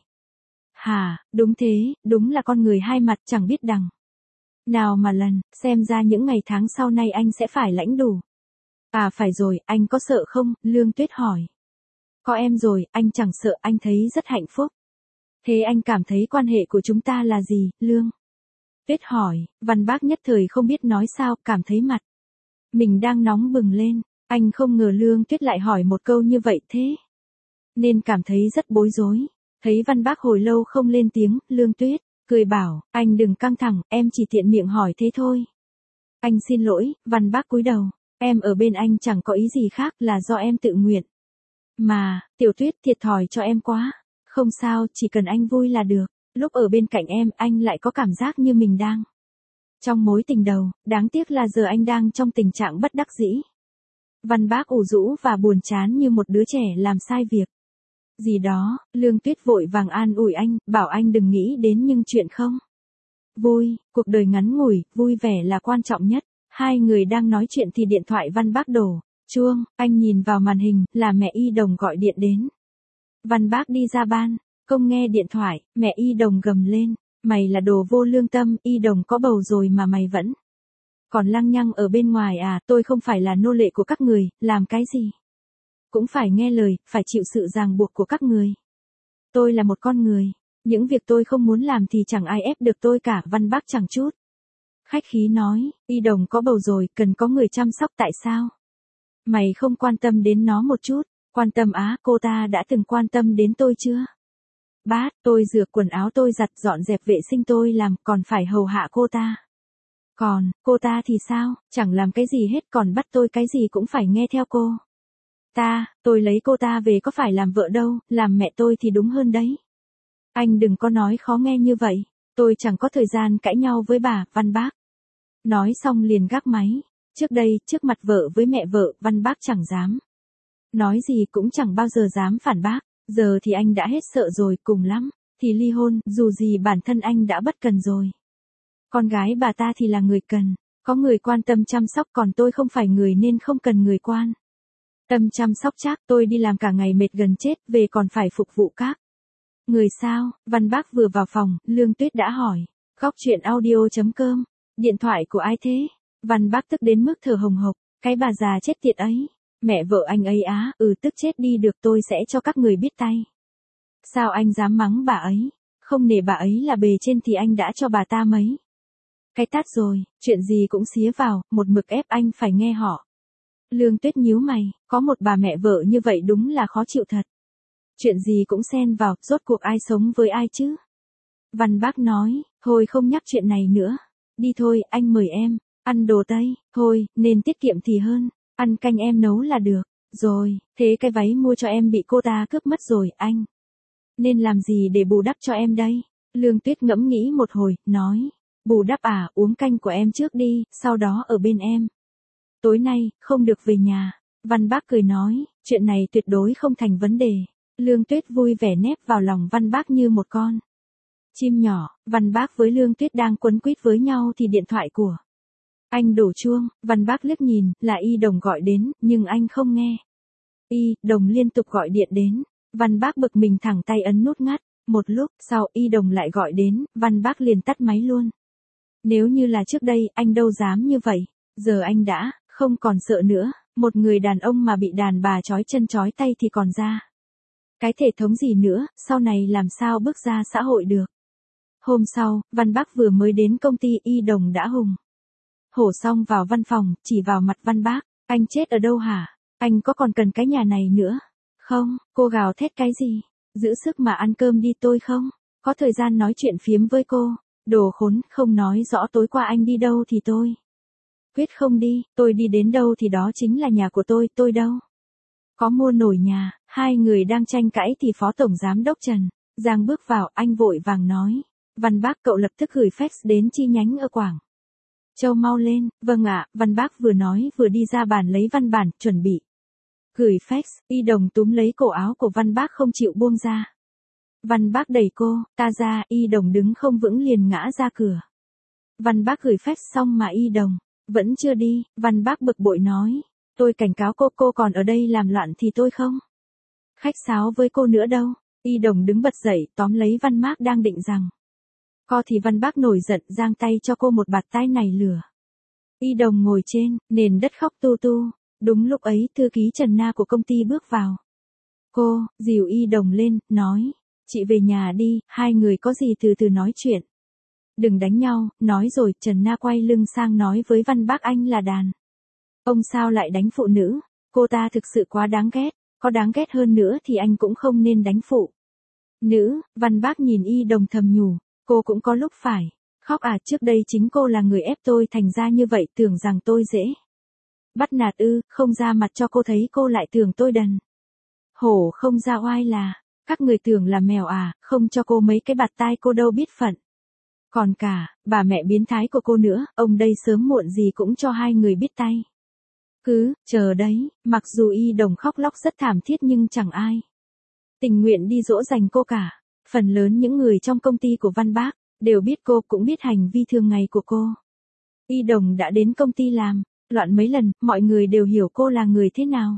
Hả, đúng thế, đúng là con người hai mặt chẳng biết đằng nào mà lần, xem ra những ngày tháng sau này anh sẽ phải lãnh đủ. À phải rồi, anh có sợ không? Lương Tuyết hỏi. Có em rồi, anh chẳng sợ, anh thấy rất hạnh phúc. Thế anh cảm thấy quan hệ của chúng ta là gì? Lương Tuyết hỏi. Văn Bác nhất thời không biết nói sao, cảm thấy mặt mình đang nóng bừng lên. Anh không ngờ Lương Tuyết lại hỏi một câu như vậy thế, nên cảm thấy rất bối rối. Thấy Văn Bác hồi lâu không lên tiếng, Lương Tuyết cười bảo, anh đừng căng thẳng, em chỉ tiện miệng hỏi thế thôi. Anh xin lỗi. Văn Bác cúi đầu. Em ở bên anh chẳng có ý gì khác, là do em tự nguyện. Mà, Tiểu Tuyết thiệt thòi cho em quá. Không sao, chỉ cần anh vui là được. Lúc ở bên cạnh em, anh lại có cảm giác như mình đang trong mối tình đầu, đáng tiếc là giờ anh đang trong tình trạng bất đắc dĩ. Văn Bác ủ rũ và buồn chán như một đứa trẻ làm sai việc gì đó. Lương Tuyết vội vàng an ủi anh, bảo anh đừng nghĩ đến những chuyện không vui, cuộc đời ngắn ngủi, vui vẻ là quan trọng nhất. Hai người đang nói chuyện thì điện thoại Văn Bác đổ chuông, anh nhìn vào màn hình, là mẹ Y Đồng gọi điện đến. Văn Bác đi ra ban công nghe điện thoại, mẹ Y Đồng gầm lên, mày là đồ vô lương tâm, Y Đồng có bầu rồi mà mày vẫn còn lăng nhăng ở bên ngoài à? Tôi không phải là nô lệ của các người, làm cái gì cũng phải nghe lời, phải chịu sự ràng buộc của các người. Tôi là một con người, những việc tôi không muốn làm thì chẳng ai ép được tôi cả. Văn Bác chẳng chút khách khí nói, Y Đồng có bầu rồi, cần có người chăm sóc, tại sao mày không quan tâm đến nó một chút? Quan tâm á? Cô ta đã từng quan tâm đến tôi chưa? Bát, tôi rửa quần áo, tôi giặt dọn dẹp vệ sinh tôi làm, còn phải hầu hạ cô ta. Còn, cô ta thì sao? Chẳng làm cái gì hết, còn bắt tôi cái gì cũng phải nghe theo cô ta. Tôi lấy cô ta về có phải làm vợ đâu, làm mẹ tôi thì đúng hơn đấy. Anh đừng có nói khó nghe như vậy, tôi chẳng có thời gian cãi nhau với bà. Văn Bác nói xong liền gác máy. Trước đây, trước mặt vợ với mẹ vợ, Văn Bác chẳng dám nói gì, cũng chẳng bao giờ dám phản bác. Giờ thì anh đã hết sợ rồi, cùng lắm thì ly hôn, dù gì bản thân anh đã bất cần rồi. Con gái bà ta thì là người cần có người quan tâm chăm sóc, còn tôi không phải người nên không cần người quan tâm chăm sóc. Chắc tôi đi làm cả ngày mệt gần chết, về còn phải phục vụ các người sao? Văn Bác vừa vào phòng, Lương Tuyết đã hỏi. Góc chuyện audio.com, điện thoại của ai thế? Văn Bác tức đến mức thở hồng hộc, cái bà già chết tiệt ấy. Mẹ vợ anh ấy á? Tức chết đi được, tôi sẽ cho các người biết tay. Sao anh dám mắng bà ấy? Không nể bà ấy là bề trên thì anh đã cho bà ta mấy cái tát rồi, chuyện gì cũng xía vào, một mực ép anh phải nghe họ. Lương Tuyết nhíu mày, có một bà mẹ vợ như vậy đúng là khó chịu thật. Chuyện gì cũng xen vào, rốt cuộc ai sống với ai chứ? Văn Bác nói, thôi không nhắc chuyện này nữa. Đi thôi, anh mời em ăn đồ Tây. Thôi, nên tiết kiệm thì hơn, ăn canh em nấu là được. Rồi, thế cái váy mua cho em bị cô ta cướp mất rồi, anh nên làm gì để bù đắp cho em đây? Lương Tuyết ngẫm nghĩ một hồi, nói, bù đắp à? Uống canh của em trước đi, sau đó ở bên em. Tối nay, không được về nhà. Văn Bác cười nói, chuyện này tuyệt đối không thành vấn đề. Lương Tuyết vui vẻ nép vào lòng Văn Bác như một con chim nhỏ. Văn Bác với Lương Tuyết đang quấn quýt với nhau thì điện thoại của anh đổ chuông. Văn Bác liếc nhìn, là Y Đồng gọi đến, nhưng anh không nghe. Y Đồng liên tục gọi điện đến. Văn Bác bực mình thẳng tay ấn nút ngắt. Một lúc sau Y Đồng lại gọi đến, Văn Bác liền tắt máy luôn. Nếu như là trước đây, anh đâu dám như vậy. Giờ anh đã không còn sợ nữa. một người đàn ông mà bị đàn bà trói chân trói tay thì còn ra. Cái thể thống gì nữa, sau này làm sao bước ra xã hội được. Hôm sau, Văn Bác vừa mới đến công ty Y Đồng đã hùng hổ xong vào văn phòng, chỉ vào mặt Văn Bác, anh chết ở đâu hả? Anh có còn cần cái nhà này nữa? Không, cô gào thét cái gì? Giữ sức mà ăn cơm đi tôi không? Có thời gian nói chuyện phiếm với cô. Đồ khốn, không nói rõ tối qua anh đi đâu thì tôi quyết không đi, tôi đi đến đâu thì đó chính là nhà của tôi đâu có mua nổi nhà. Hai người đang tranh cãi thì Phó Tổng Giám đốc Trần Giang bước vào, anh vội vàng nói. Văn Bác cậu lập tức gửi fax đến chi nhánh ở Quảng Châu mau lên. Vâng ạ, Văn Bác vừa nói vừa đi ra bàn lấy văn bản, chuẩn bị gửi fax. Y Đồng túm lấy cổ áo của Văn Bác không chịu buông ra. Văn Bác đẩy cô ta ra, Y Đồng đứng không vững liền ngã ra cửa. Văn Bác gửi fax xong mà Y Đồng vẫn chưa đi. Văn Bác bực bội nói. Tôi cảnh cáo cô còn ở đây làm loạn thì tôi không khách sáo với cô nữa đâu. Y Đồng đứng bật dậy tóm lấy Văn Bác đang định rằng co thì Văn Bác nổi giận giang tay cho cô một bạt tai này lửa. Y Đồng ngồi trên nền đất khóc tu tu. Đúng lúc ấy thư ký Trần Na của công ty bước vào. Cô dìu Y Đồng lên, nói. Chị về nhà đi, hai người có gì từ từ nói chuyện. Đừng đánh nhau, nói rồi. Trần Na quay lưng sang nói với Văn Bác anh là đàn ông sao lại đánh phụ nữ, cô ta thực sự quá đáng ghét, có đáng ghét hơn nữa thì anh cũng không nên đánh phụ nữ. Văn Bác nhìn Y Đồng thầm nhủ, cô cũng có lúc phải khóc à, trước đây chính cô là người ép tôi thành ra như vậy, tưởng rằng tôi dễ bắt nạt ư, không ra mặt cho cô thấy cô lại tưởng tôi đần hổ không ra oai là, các người tưởng là mèo à, không cho cô mấy cái bạt tai cô đâu biết phận. Còn cả, bà mẹ biến thái của cô nữa, ông đây sớm muộn gì cũng cho hai người biết tay. Cứ, chờ đấy. Mặc dù Y Đồng khóc lóc rất thảm thiết nhưng chẳng ai tình nguyện đi dỗ dành cô cả. Phần lớn những người trong công ty của Văn Bác đều biết cô, cũng biết hành vi thường ngày của cô. Y Đồng đã đến công ty làm loạn mấy lần, mọi người đều hiểu cô là người thế nào.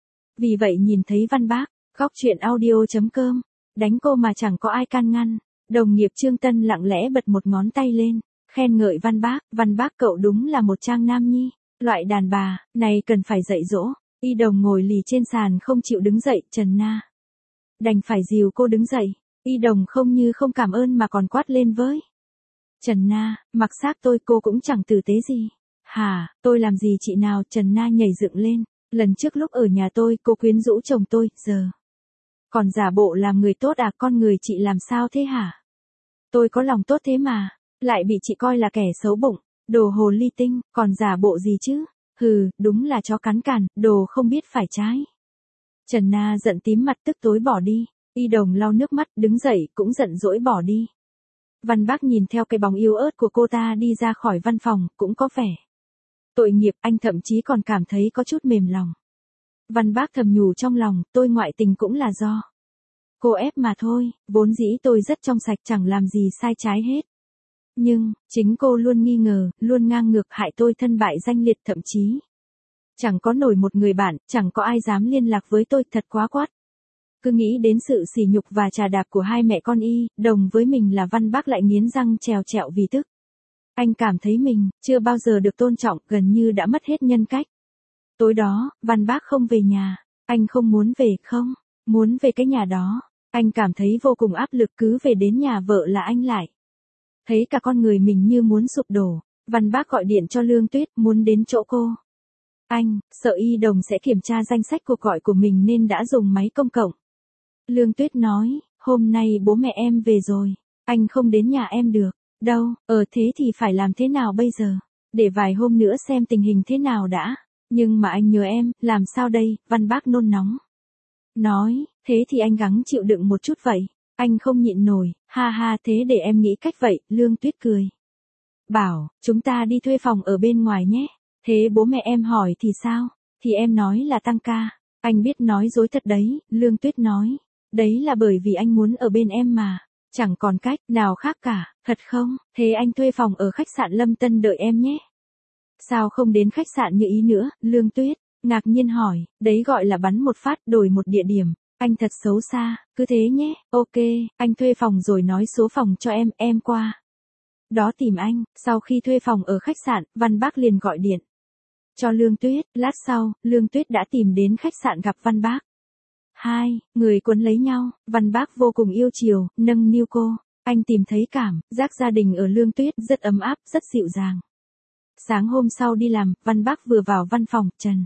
Vì vậy nhìn thấy Văn Bác góc chuyện audio.com đánh cô mà chẳng có ai can ngăn. Đồng nghiệp Trương Tân lặng lẽ bật một ngón tay lên, khen ngợi Văn Bác. Văn Bác cậu đúng là một trang nam nhi. Loại đàn bà này cần phải dạy dỗ. Y Đồng ngồi lì trên sàn không chịu đứng dậy. Trần Na đành phải dìu cô đứng dậy. Y Đồng không như không cảm ơn mà còn quát lên với Trần Na, mặc xác tôi cô cũng chẳng tử tế gì. Hả, tôi làm gì chị nào? Trần Na nhảy dựng lên. Lần trước lúc ở nhà tôi cô quyến rũ chồng tôi, giờ còn giả bộ làm người tốt à? Con người chị làm sao thế hả? Tôi có lòng tốt thế mà, lại bị chị coi là kẻ xấu bụng, đồ hồ ly tinh, còn giả bộ gì chứ? Hừ, đúng là chó cắn cằn, đồ không biết phải trái. Trần Na giận tím mặt tức tối bỏ đi. Y Đồng lau nước mắt đứng dậy cũng giận dỗi bỏ đi. Văn Bác nhìn theo cái bóng yếu ớt của cô ta đi ra khỏi văn phòng, cũng có vẻ tội nghiệp, anh thậm chí còn cảm thấy có chút mềm lòng. Văn Bác thầm nhủ trong lòng, tôi ngoại tình cũng là do cô ép mà thôi, vốn dĩ tôi rất trong sạch chẳng làm gì sai trái hết. Nhưng, chính cô luôn nghi ngờ, luôn ngang ngược hại tôi thân bại danh liệt, thậm chí chẳng có nổi một người bạn, chẳng có ai dám liên lạc với tôi, thật quá quát. Cứ nghĩ đến sự sỉ nhục và trà đạp của hai mẹ con Y Đồng với mình là Văn Bác lại nghiến răng trèo trẹo vì tức. Anh cảm thấy mình chưa bao giờ được tôn trọng, gần như đã mất hết nhân cách. Tối đó, Văn Bác không về nhà. Anh không muốn về, không muốn về cái nhà đó. Anh cảm thấy vô cùng áp lực, cứ về đến nhà vợ là anh lại thấy cả con người mình như muốn sụp đổ. Văn Bác gọi điện cho Lương Tuyết, muốn đến chỗ cô. Anh sợ Y Đồng sẽ kiểm tra danh sách cuộc gọi của mình nên đã dùng máy công cộng. Lương Tuyết nói, hôm nay bố mẹ em về rồi, anh không đến nhà em được. Đâu, thế thì phải làm thế nào bây giờ? Để vài hôm nữa xem tình hình thế nào đã. Nhưng mà anh nhớ em, làm sao đây? Văn Bác nôn nóng nói, thế thì anh gắng chịu đựng một chút vậy. Anh không nhịn nổi, ha ha, thế để em nghĩ cách vậy. Lương Tuyết cười bảo, chúng ta đi thuê phòng ở bên ngoài nhé. Thế bố mẹ em hỏi thì sao? Thì em nói là tăng ca. Anh biết nói dối thật đấy. Lương Tuyết nói, đấy là bởi vì anh muốn ở bên em mà. Chẳng còn cách nào khác cả, thật không? Thế anh thuê phòng ở khách sạn Lâm Tân đợi em nhé. Sao không đến khách sạn như ý nữa? Lương Tuyết ngạc nhiên hỏi, đấy gọi là bắn một phát đổi một địa điểm. Anh thật xấu xa, cứ thế nhé. Ok, anh thuê phòng rồi nói số phòng cho em qua đó tìm anh. Sau khi thuê phòng ở khách sạn, Văn Bác liền gọi điện cho Lương Tuyết, lát sau, Lương Tuyết đã tìm đến khách sạn gặp Văn Bác. Hai người quấn lấy nhau, Văn Bác vô cùng yêu chiều, nâng niu cô. Anh tìm thấy cảm giác gia đình ở Lương Tuyết rất ấm áp, rất dịu dàng. Sáng hôm sau đi làm, Văn Bác vừa vào văn phòng, Trần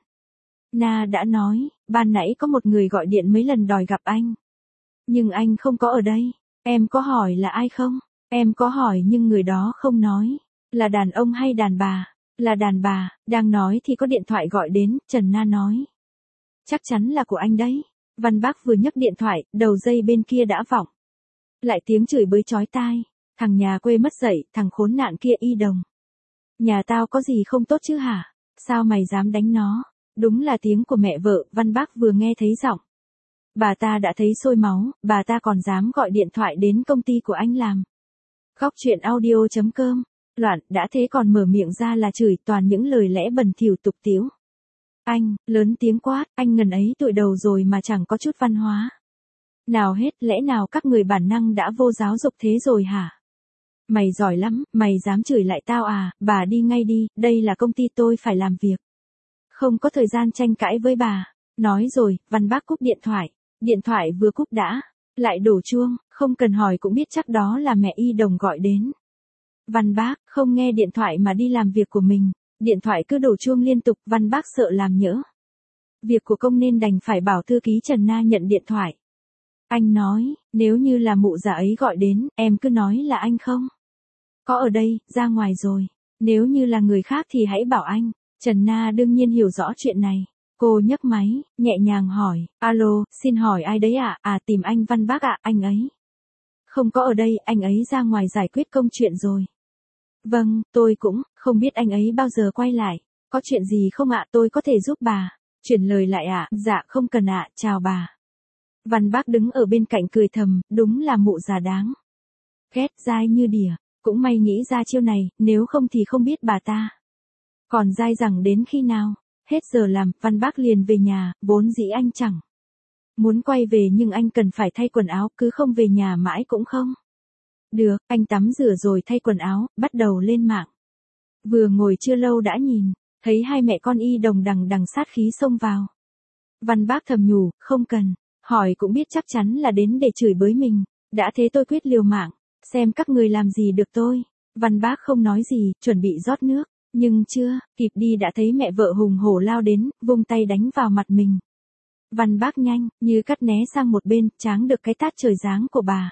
Na đã nói, ban nãy có một người gọi điện mấy lần đòi gặp anh. Nhưng anh không có ở đây. Em có hỏi là ai không? Em có hỏi nhưng người đó không nói. Là đàn ông hay đàn bà? Là đàn bà, đang nói thì có điện thoại gọi đến, Trần Na nói. Chắc chắn là của anh đấy. Văn Bác vừa nhấc điện thoại, đầu dây bên kia đã vọng. Lại tiếng chửi bới chói tai. Thằng nhà quê mất dạy, thằng khốn nạn kia Y Đồng. Nhà tao có gì không tốt chứ hả? Sao mày dám đánh nó? Đúng là tiếng của mẹ vợ, Văn Bác vừa nghe thấy giọng. Bà ta đã thấy sôi máu, bà ta còn dám gọi điện thoại đến công ty của anh làm. Góc chuyện audio.com. Loạn, đã thế còn mở miệng ra là chửi, toàn những lời lẽ bẩn thỉu tục tĩu. Anh, lớn tiếng quát, anh ngần ấy tuổi đầu rồi mà chẳng có chút văn hóa. Nào hết, lẽ nào các người bản năng đã vô giáo dục thế rồi hả? Mày giỏi lắm, mày dám chửi lại tao à, bà đi ngay đi, đây là công ty tôi phải làm việc. Không có thời gian tranh cãi với bà. Nói rồi, Văn Bác cúp điện thoại. Điện thoại vừa cúp đã. Lại đổ chuông, không cần hỏi cũng biết chắc đó là mẹ Y Đồng gọi đến. Văn Bác không nghe điện thoại mà đi làm việc của mình. Điện thoại cứ đổ chuông liên tục, Văn Bác sợ làm nhỡ việc của công nên đành phải bảo thư ký Trần Na nhận điện thoại. Anh nói, nếu như là mụ già ấy gọi đến, em cứ nói là anh không có ở đây, ra ngoài rồi. Nếu như là người khác thì hãy bảo anh. Trần Na đương nhiên hiểu rõ chuyện này. Cô nhấc máy, nhẹ nhàng hỏi, alo, xin hỏi ai đấy ạ? À tìm anh Văn Bác ạ, anh ấy không có ở đây, anh ấy ra ngoài giải quyết công chuyện rồi. Vâng, tôi cũng không biết anh ấy bao giờ quay lại. Có chuyện gì không ạ, tôi có thể giúp bà. Chuyển lời lại ạ, dạ không cần ạ, chào bà. Văn Bác đứng ở bên cạnh cười thầm, đúng là mụ già đáng ghét, dai như đỉa. Cũng may nghĩ ra chiêu này, nếu không thì không biết bà ta còn dai dẳng đến khi nào. Hết giờ làm, Văn Bác liền về nhà, vốn dĩ anh chẳng muốn quay về nhưng anh cần phải thay quần áo, cứ không về nhà mãi cũng không được. Anh tắm rửa rồi thay quần áo, bắt đầu lên mạng. Vừa ngồi chưa lâu đã nhìn thấy hai mẹ con Y Đồng đằng đằng sát khí xông vào. Văn Bác thầm nhủ, không cần hỏi cũng biết chắc chắn là đến để chửi bới mình. Đã thế tôi quyết liều mạng, xem các người làm gì được tôi. Văn Bác không nói gì, chuẩn bị rót nước. Nhưng chưa kịp đi đã thấy mẹ vợ hùng hổ lao đến, vung tay đánh vào mặt mình. Văn Bác nhanh như cắt né sang một bên, tráng được cái tát trời giáng của bà.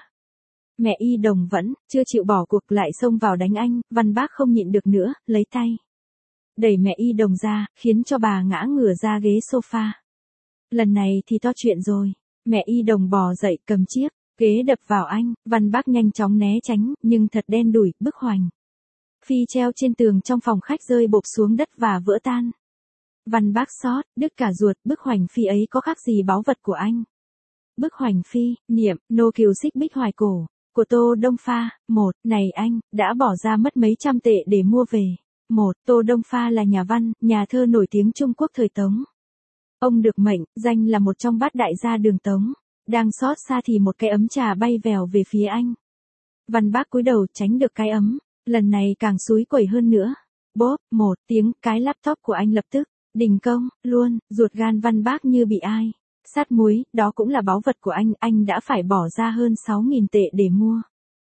Mẹ Y Đồng vẫn chưa chịu bỏ cuộc, lại xông vào đánh anh. Văn Bác không nhịn được nữa, lấy tay đẩy mẹ Y Đồng ra, khiến cho bà ngã ngửa ra ghế sofa. Lần này thì to chuyện rồi. Mẹ Y Đồng bò dậy, cầm chiếc ghế đập vào anh. Văn Bác nhanh chóng né tránh, nhưng thật đen đủi, bức hoành phi treo trên tường trong phòng khách rơi bộp xuống đất và vỡ tan. Văn Bác xót, đứt cả ruột, bức hoành phi ấy có khác gì báu vật của anh. Bức hoành phi, niệm, nô kiều xích bích hoài cổ, của Tô Đông Pha. Một, này anh, đã bỏ ra mất mấy trăm tệ để mua về. Một, Tô Đông Pha là nhà văn, nhà thơ nổi tiếng Trung Quốc thời Tống. Ông được mệnh danh là một trong bát đại gia đường Tống. Đang xót xa thì một cái ấm trà bay vèo về phía anh. Văn Bác cúi đầu tránh được cái ấm. Lần này càng xúi quẩy hơn nữa. Bốp, một tiếng, cái laptop của anh lập tức đình công luôn. Ruột gan Văn Bác như bị ai sát muối. Đó cũng là báu vật của anh đã phải bỏ ra hơn 6.000 tệ để mua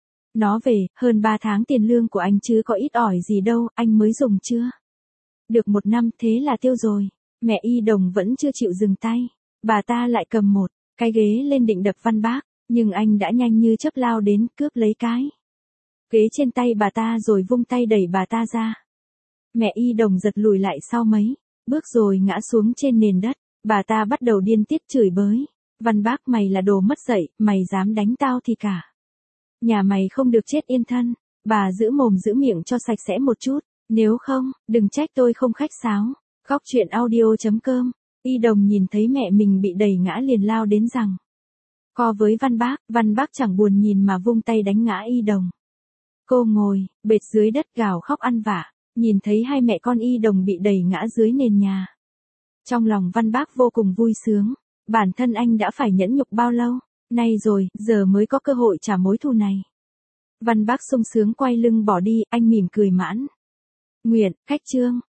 nó về. Hơn 3 tháng tiền lương của anh chứ có ít ỏi gì đâu, anh mới dùng chưa được 1 năm, thế là tiêu rồi. Mẹ Y Đồng vẫn chưa chịu dừng tay. Bà ta lại cầm một cái ghế lên định đập Văn Bác, nhưng anh đã nhanh như chớp lao đến, cướp lấy cái ghế trên tay bà ta rồi vung tay đẩy bà ta ra. Mẹ Y Đồng giật lùi lại sau mấy bước rồi ngã xuống trên nền đất. Bà ta bắt đầu điên tiết chửi bới. Văn Bác, mày là đồ mất dạy, mày dám đánh tao thì cả nhà mày không được chết yên thân. Bà giữ mồm giữ miệng cho sạch sẽ một chút, nếu không, đừng trách tôi không khách sáo. Góc chuyện audio.com. Y Đồng nhìn thấy mẹ mình bị đẩy ngã liền lao đến rằng co với Văn Bác chẳng buồn nhìn mà vung tay đánh ngã Y Đồng. Cô ngồi bệt dưới đất gào khóc ăn vạ, nhìn thấy hai mẹ con Y Đồng bị đẩy ngã dưới nền nhà. Trong lòng Văn Bác vô cùng vui sướng. Bản thân anh đã phải nhẫn nhục bao lâu nay rồi, giờ mới có cơ hội trả mối thù này. Văn Bác sung sướng quay lưng bỏ đi, anh mỉm cười mãn nguyện. Khách trương.